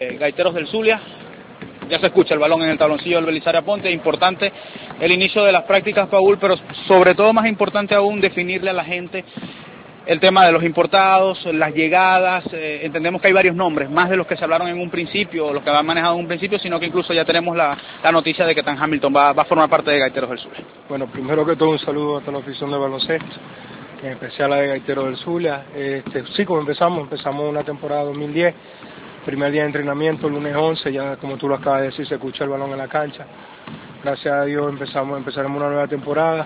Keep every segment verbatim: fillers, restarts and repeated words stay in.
Gaiteros del Zulia, ya se escucha el balón en el tabloncillo del Belisario Aponte. Importante el inicio de las prácticas, Paul, pero sobre todo más importante aún definirle a la gente el tema de los importados, las llegadas. Eh, entendemos que hay varios nombres, más de los que se hablaron en un principio, o los que han manejado en un principio, sino que incluso ya tenemos la, la noticia de que Tan Hamilton va, va a formar parte de Gaiteros del Zulia. Bueno, primero que todo un saludo a toda la afición de baloncesto, en especial a la de Gaiteros del Zulia. Este, sí, como empezamos, empezamos una temporada dos mil diez, primer día de entrenamiento, lunes once, ya como tú lo acabas de decir, se escucha el balón en la cancha. Gracias a Dios empezamos, empezaremos una nueva temporada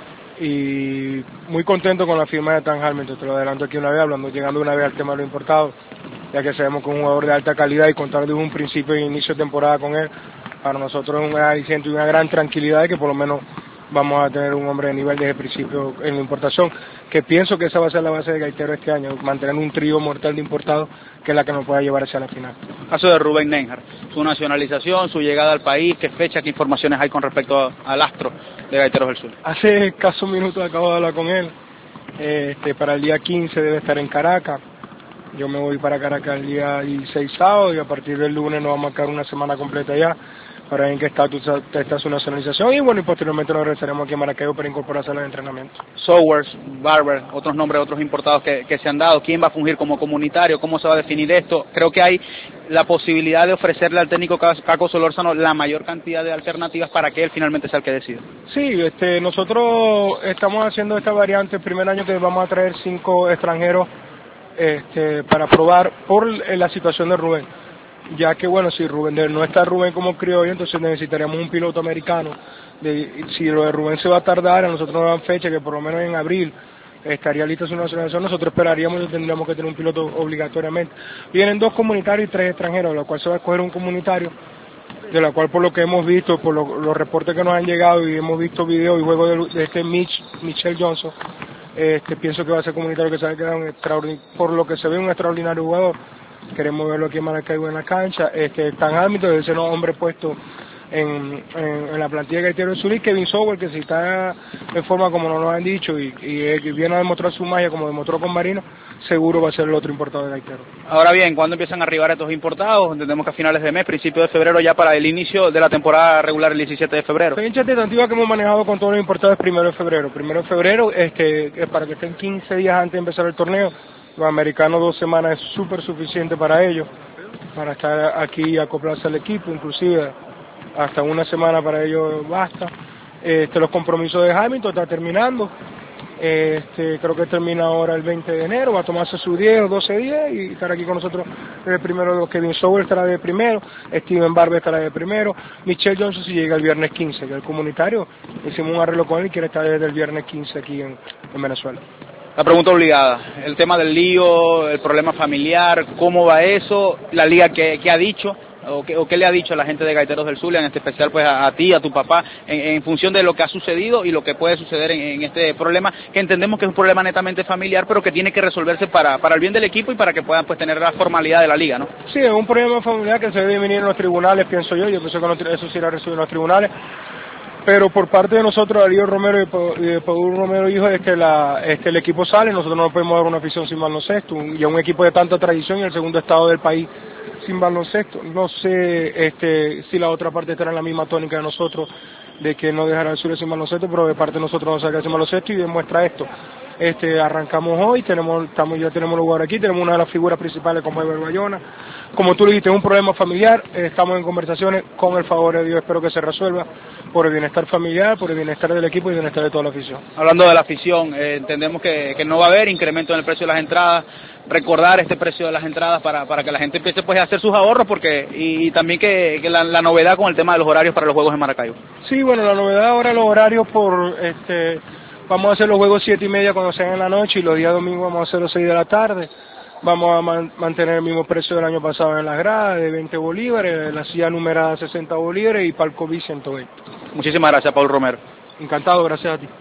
y muy contento con la firma de Tan Hamilton. Te lo adelanto aquí una vez, hablando, llegando una vez al tema de lo importado, ya que sabemos que es un jugador de alta calidad y contar desde un principio e inicio de temporada con él, para nosotros es un gran aliciente y una gran tranquilidad de que por lo menos vamos a tener un hombre de nivel desde el principio en la importación, que pienso que esa va a ser la base de Gaitero este año, mantener un trío mortal de importados que es la que nos pueda llevar hacia la final. Caso de Rubén Nenhard, su nacionalización, su llegada al país, qué fecha, qué informaciones hay con respecto a, al astro de Gaiteros del Sur. Hace escasos minutos acabo de hablar con él, este, para el día quince debe estar en Caracas. Yo me voy para Caracas el día dieciséis sábado y a partir del lunes nos vamos a quedar una semana completa allá para ver en qué estatus está su nacionalización y bueno, y posteriormente nos regresaremos aquí a Maracaibo para incorporarse al entrenamiento. Sowers, Barber, otros nombres, otros importados que, que se han dado, ¿quién va a fungir como comunitario? ¿Cómo se va a definir esto? Creo que hay la posibilidad de ofrecerle al técnico Caco Solórzano la mayor cantidad de alternativas para que él finalmente sea el que decida. Sí, este, nosotros estamos haciendo esta variante el primer año que vamos a traer cinco extranjeros este, para probar por la situación de Rubén. Ya que bueno, si Rubén no está Rubén como criollo, entonces necesitaríamos un piloto americano. De, si lo de Rubén se va a tardar, a nosotros nos dan fecha que por lo menos en abril estaría lista su nacionalización, nosotros esperaríamos y tendríamos que tener un piloto obligatoriamente. Vienen dos comunitarios y tres extranjeros, de lo cual se va a escoger un comunitario, de la cual por lo que hemos visto, por lo, los reportes que nos han llegado y hemos visto videos y juegos de, de este Mitch, Michelle Johnson, este, pienso que va a ser comunitario, que se va a quedar un extraordinario, por lo que se ve un extraordinario jugador. Queremos verlo aquí en Maracaibo en la cancha. Este, Tan Hamilton es ese hombre puesto en, en, en la plantilla de Gaiteros del Zulia, y Kevin Sowers, que si está en forma como nos lo han dicho y, y viene a demostrar su magia como demostró con Marino, seguro va a ser el otro importado de Gaiteros. Ahora bien, ¿cuándo empiezan a arribar estos importados? Entendemos que a finales de mes, principio de febrero, ya para el inicio de la temporada regular el diecisiete de febrero. La fecha tentativa que hemos manejado con todos los importados es primero de febrero. Primero de febrero, este, para que estén quince días antes de empezar el torneo. Los americanos dos semanas es súper suficiente para ellos, para estar aquí y acoplarse al equipo, inclusive hasta una semana para ellos basta. Este, los compromisos de Hamilton está terminando, este, creo que termina ahora el veinte de enero, va a tomarse sus diez o doce días y estar aquí con nosotros desde primero. Kevin Sowers estará de primero, Steven Barber estará de primero, Michelle Johnson si llega el viernes quince, que el comunitario, hicimos un arreglo con él y quiere estar desde el viernes quince aquí en, en Venezuela. La pregunta obligada, el tema del lío, el problema familiar, ¿cómo va eso? La liga, ¿qué, qué ha dicho? O qué, ¿O qué le ha dicho a la gente de Gaiteros del Zulia, en este especial pues a, a ti, a tu papá, en, en función de lo que ha sucedido y lo que puede suceder en, en este problema, que entendemos que es un problema netamente familiar, pero que tiene que resolverse para, para el bien del equipo y para que puedan pues tener la formalidad de la liga, ¿no? Sí, es un problema familiar que se debe venir en los tribunales, pienso yo, yo pienso que eso se irá a resolver en los tribunales. Pero por parte de nosotros, Darío Romero y de Paul Romero hijo, es que la, este, el equipo sale, nosotros no podemos dar una afición sin baloncesto, y a un equipo de tanta tradición y el segundo estado del país sin baloncesto. No sé este, si la otra parte estará en la misma tónica de nosotros, de que no dejará el sur sin baloncesto, pero de parte de nosotros no saca sin baloncesto y demuestra esto. Este, arrancamos hoy, tenemos, estamos, ya tenemos lugar aquí, tenemos una de las figuras principales como Ever Bayona. Como tú le dijiste, es un problema familiar, eh, estamos en conversaciones, con el favor de Dios espero que se resuelva por el bienestar familiar, por el bienestar del equipo y el bienestar de toda la afición. Hablando de la afición, eh, entendemos que, que no va a haber incremento en el precio de las entradas, recordar este precio de las entradas para, para que la gente empiece pues a hacer sus ahorros, porque y, y también que, que la, la novedad con el tema de los horarios para los juegos en Maracaibo. Sí, bueno, la novedad ahora los horarios por este... Vamos a hacer los juegos siete y media cuando sean en la noche y los días domingos vamos a hacer los seis de la tarde. Vamos a man mantener el mismo precio del año pasado en las gradas, de veinte bolívares, la silla numerada sesenta bolívares y palco B ciento veinte. Muchísimas gracias, Paul Romero. Encantado, gracias a ti.